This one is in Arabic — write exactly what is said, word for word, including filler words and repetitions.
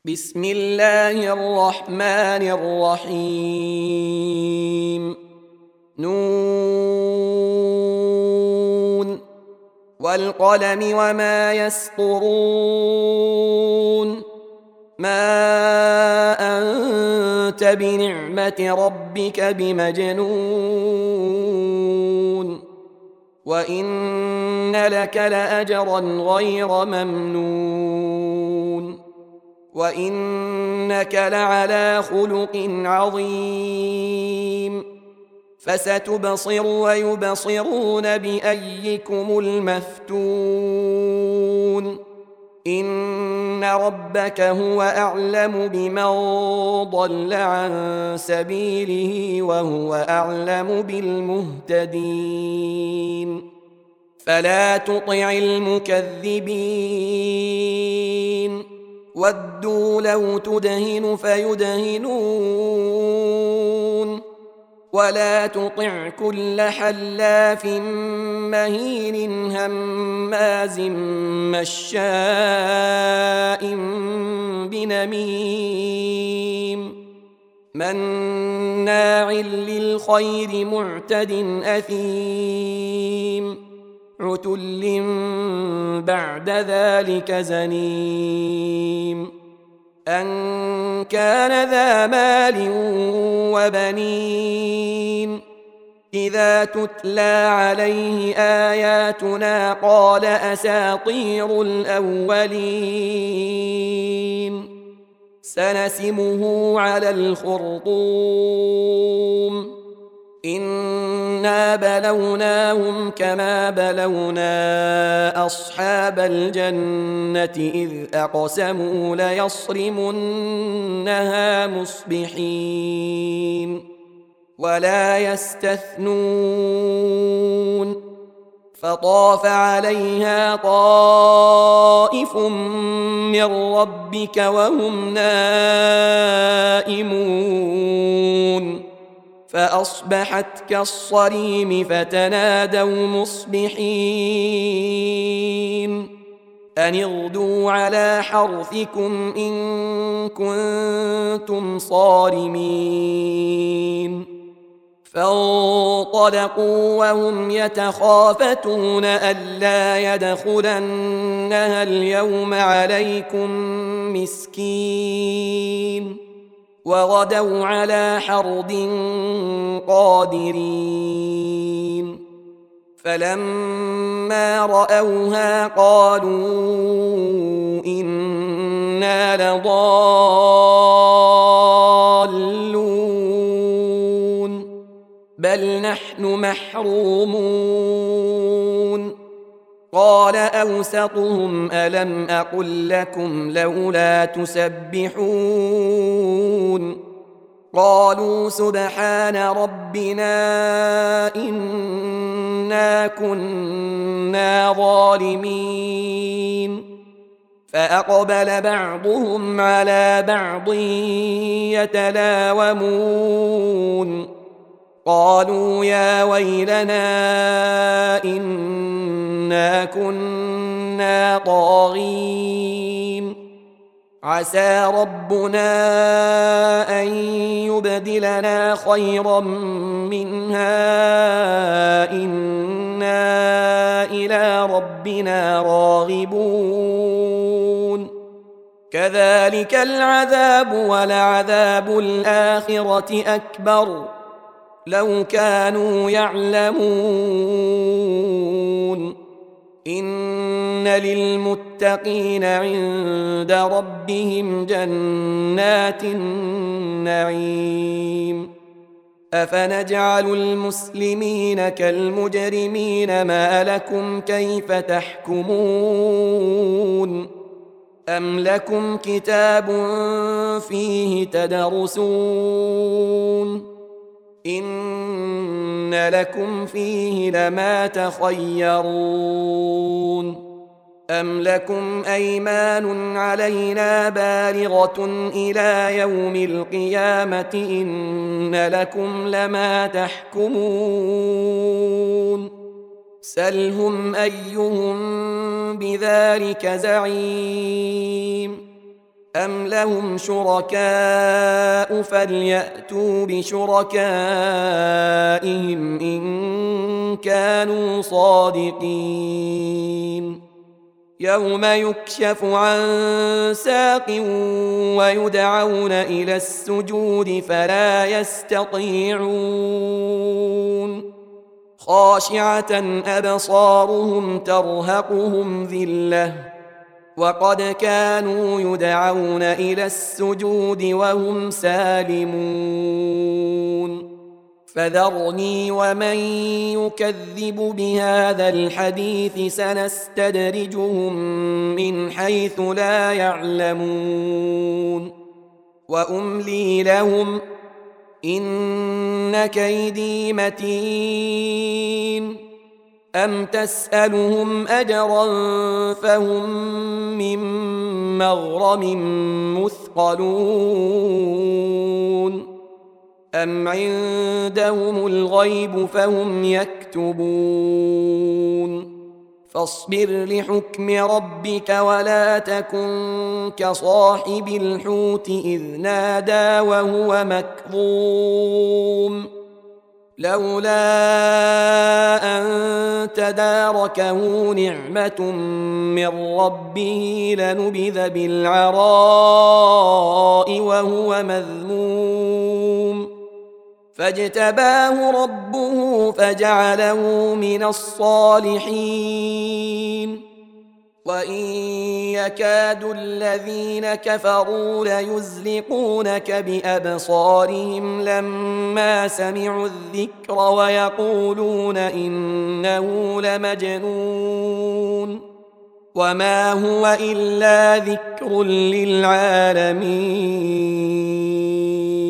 بسم الله الرحمن الرحيم نون والقلم وما يسطرون ما أنت بنعمة ربك بمجنون وإن لك لأجرا غير ممنون وإنك لعلى خلق عظيم فستبصر ويبصرون بأيكم المفتون إن ربك هو أعلم بمن ضل عن سبيله وهو أعلم بالمهتدين فلا تطع المكذبين ودوا لو تدهن فيدهنون ولا تطع كل حلاف مهين هماز مشاء بنميم مناع للخير معتد أثيم عتل بعد ذلك زنيم أن كان ذا مال وبنين إذا تتلى عليه آياتنا قال أساطير الأولين سنسمه على الخرطوم إنا بلوناهم كما بلونا أصحاب الجنة إذ أقسموا ليصرمنها مصبحين ولا يستثنون فطاف عليها طائف من ربك وهم نائمون فأصبحت كالصريم فتنادوا مصبحين أن اغدوا على حرثكم إن كنتم صارمين فانطلقوا وهم يتخافتون ألا يدخلنها اليوم عليكم مسكين وغدوا على حرد قادرين فلما رأوها قالوا إنا لضالون بل نحن محرومون قال أوسطهم ألم أقل لكم لولا تسبحون قالوا سبحان ربنا إنا كنا ظالمين فأقبل بعضهم على بعض يتلاومون قالوا يا ويلنا إنا كنا طاغين عسى ربنا أن يبدلنا خيرا منها إنا إلى ربنا راغبون كذلك العذاب ولعذاب الآخرة أكبر لو كانوا يعلمون إن للمتقين عند ربهم جنات النعيم أفنجعل المسلمين كالمجرمين ما لكم كيف تحكمون أم لكم كتاب فيه تدرسون إن لكم فيه لما تخيرون أم لكم أيمان علينا بالغة إلى يوم القيامة إن لكم لما تحكمون سلهم أيهم بذلك زعيم أم لهم شركاء فليأتوا بشركائهم إن كانوا صادقين يوم يكشف عن ساق ويدعون إلى السجود فلا يستطيعون خاشعة أبصارهم ترهقهم ذلة وقد كانوا يدعون إلى السجود وهم سالمون فذرني ومن يكذب بهذا الحديث سنستدرجهم من حيث لا يعلمون وأملي لهم إن كيدي متين أم تسألهم أجرا فهم من مغرم مثقلون أم عندهم الغيب فهم يكتبون فاصبر لحكم ربك ولا تكن كصاحب الحوت إذ نادى وهو مكظوم لولا أن تداركه نعمة من ربه لنبذ بالعراء وهو مذموم فاجتباه ربه فجعله من الصالحين وإن يكاد الذين كفروا ليزلقونك بأبصارهم لما سمعوا الذكر ويقولون إنه لمجنون وما هو إلا ذكر للعالمين